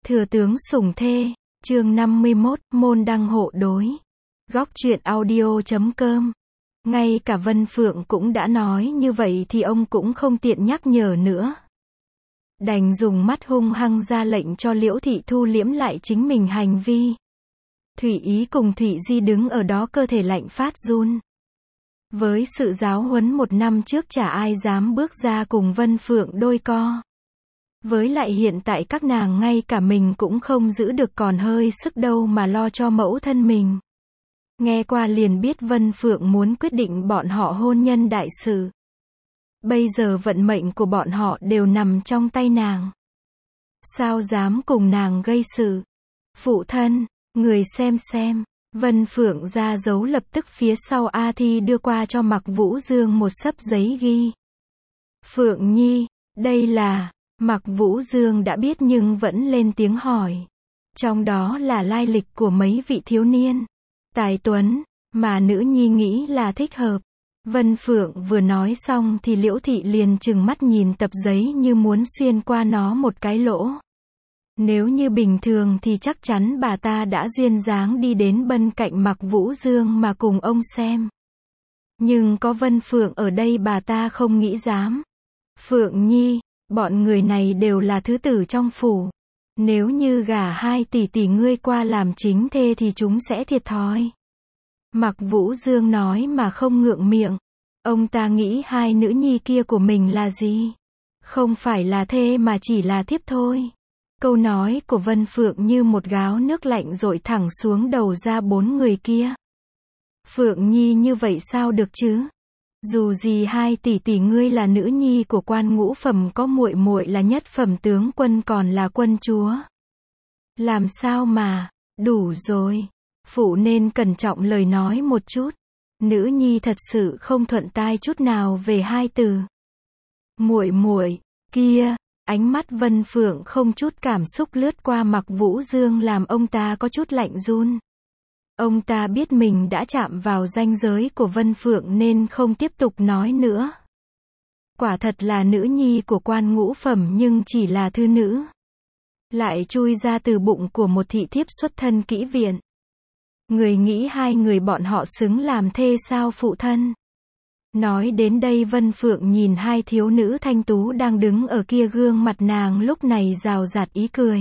Thừa tướng sủng thê, chương 51, môn đăng hộ đối. Góc truyện audio.com. Ngay cả Vân Phượng cũng đã nói như vậy thì ông cũng không tiện nhắc nhở nữa. Đành dùng mắt hung hăng ra lệnh cho Liễu Thị thu liễm lại chính mình hành vi. Thủy Ý cùng Thủy Di đứng ở đó cơ thể lạnh phát run. Với sự giáo huấn một năm trước chả ai dám bước ra cùng Vân Phượng đôi co. Với lại hiện tại các nàng ngay cả mình cũng không giữ được còn hơi sức đâu mà lo cho mẫu thân mình. Nghe qua liền biết Vân Phượng muốn quyết định bọn họ hôn nhân đại sự. Bây giờ vận mệnh của bọn họ đều nằm trong tay nàng. Sao dám cùng nàng gây sự? Phụ thân, người xem. Vân Phượng ra dấu lập tức phía sau A Thi đưa qua cho Mạc Vũ Dương một xấp giấy ghi. Phượng Nhi, đây là... Mạc Vũ Dương đã biết nhưng vẫn lên tiếng hỏi. Trong đó là lai lịch của mấy vị thiếu niên tài tuấn mà nữ nhi nghĩ là thích hợp. Vân Phượng vừa nói xong thì Liễu Thị liền trừng mắt nhìn tập giấy như muốn xuyên qua nó một cái lỗ. Nếu như bình thường thì chắc chắn bà ta đã duyên dáng đi đến bên cạnh Mạc Vũ Dương mà cùng ông xem. Nhưng có Vân Phượng ở đây bà ta không nghĩ dám. Phượng Nhi, bọn người này đều là thứ tử trong phủ. Nếu như gả hai tỷ tỷ ngươi qua làm chính thê thì chúng sẽ thiệt thòi. Mạc Vũ Dương nói mà không ngượng miệng. Ông ta nghĩ hai nữ nhi kia của mình là gì? Không phải là thê mà chỉ là thiếp thôi. Câu nói của Vân Phượng như một gáo nước lạnh dội thẳng xuống đầu ra bốn người kia. Phượng Nhi như vậy sao được chứ? Dù gì hai tỷ tỷ ngươi là nữ nhi của quan ngũ phẩm, có muội muội là nhất phẩm tướng quân còn là quân chúa. Làm sao mà, đủ rồi. Phụ nên cẩn trọng lời nói một chút. Nữ nhi thật sự không thuận tai chút nào về hai từ muội muội kia. Ánh mắt Vân Phượng không chút cảm xúc lướt qua Mạc Vũ Dương làm ông ta có chút lạnh run. Ông ta biết mình đã chạm vào ranh giới của Vân Phượng nên không tiếp tục nói nữa. Quả thật là nữ nhi của quan ngũ phẩm nhưng chỉ là thư nữ. Lại chui ra từ bụng của một thị thiếp xuất thân kỹ viện. Người nghĩ hai người bọn họ xứng làm thê sao phụ thân? Nói đến đây Vân Phượng nhìn hai thiếu nữ thanh tú đang đứng ở kia, gương mặt nàng lúc này rào rạt ý cười.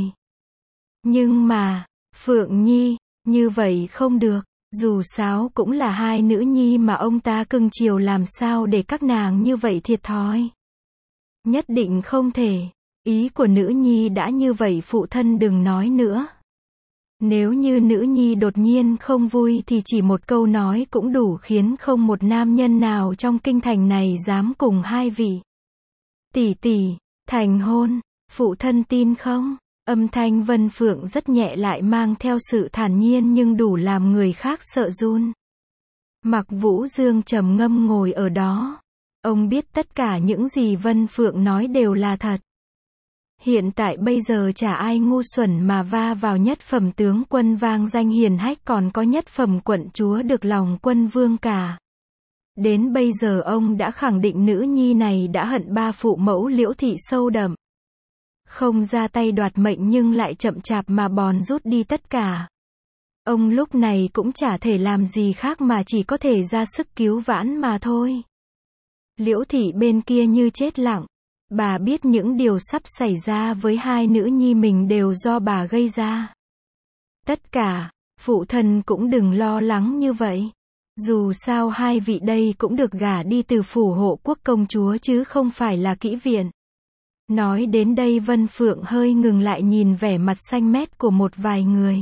Nhưng mà, Phượng Nhi, như vậy không được, dù sao cũng là hai nữ nhi mà ông ta cưng chiều, làm sao để các nàng như vậy thiệt thòi. Nhất định không thể, ý của nữ nhi đã như vậy phụ thân đừng nói nữa. Nếu như nữ nhi đột nhiên không vui thì chỉ một câu nói cũng đủ khiến không một nam nhân nào trong kinh thành này dám cùng hai vị tỷ tỷ thành hôn. Phụ thân tin không? Âm thanh Vân Phượng rất nhẹ lại mang theo sự thản nhiên nhưng đủ làm người khác sợ run. Mạc Vũ Dương trầm ngâm ngồi ở đó. Ông biết tất cả những gì Vân Phượng nói đều là thật. Hiện tại bây giờ chả ai ngu xuẩn mà va vào nhất phẩm tướng quân vang danh hiền hách còn có nhất phẩm quận chúa được lòng quân vương cả. Đến bây giờ ông đã khẳng định nữ nhi này đã hận ba phụ mẫu Liễu Thị sâu đậm. Không ra tay đoạt mệnh nhưng lại chậm chạp mà bòn rút đi tất cả. Ông lúc này cũng chả thể làm gì khác mà chỉ có thể ra sức cứu vãn mà thôi. Liễu Thị bên kia như chết lặng. Bà biết những điều sắp xảy ra với hai nữ nhi mình đều do bà gây ra. Tất cả, phụ thân cũng đừng lo lắng như vậy. Dù sao hai vị đây cũng được gả đi từ phủ hộ quốc công chúa chứ không phải là kỹ viện. Nói đến đây Vân Phượng hơi ngừng lại nhìn vẻ mặt xanh mét của một vài người.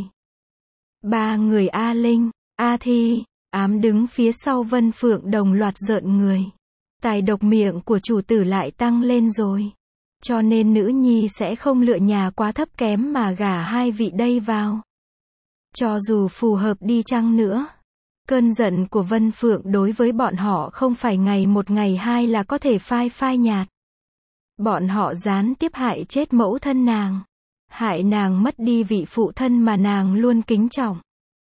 Ba người A Linh, A Thi, Ám đứng phía sau Vân Phượng đồng loạt rợn người. Tài độc miệng của chủ tử lại tăng lên rồi. Cho nên nữ nhi sẽ không lựa nhà quá thấp kém mà gả hai vị đây vào. Cho dù phù hợp đi chăng nữa. Cơn giận của Vân Phượng đối với bọn họ không phải ngày một ngày hai là có thể phai nhạt. Bọn họ gián tiếp hại chết mẫu thân nàng. Hại nàng mất đi vị phụ thân mà nàng luôn kính trọng.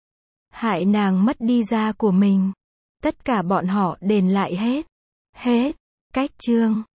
Hại nàng mất đi da của mình. Tất cả bọn họ đền lại hết. Hết. Cách chương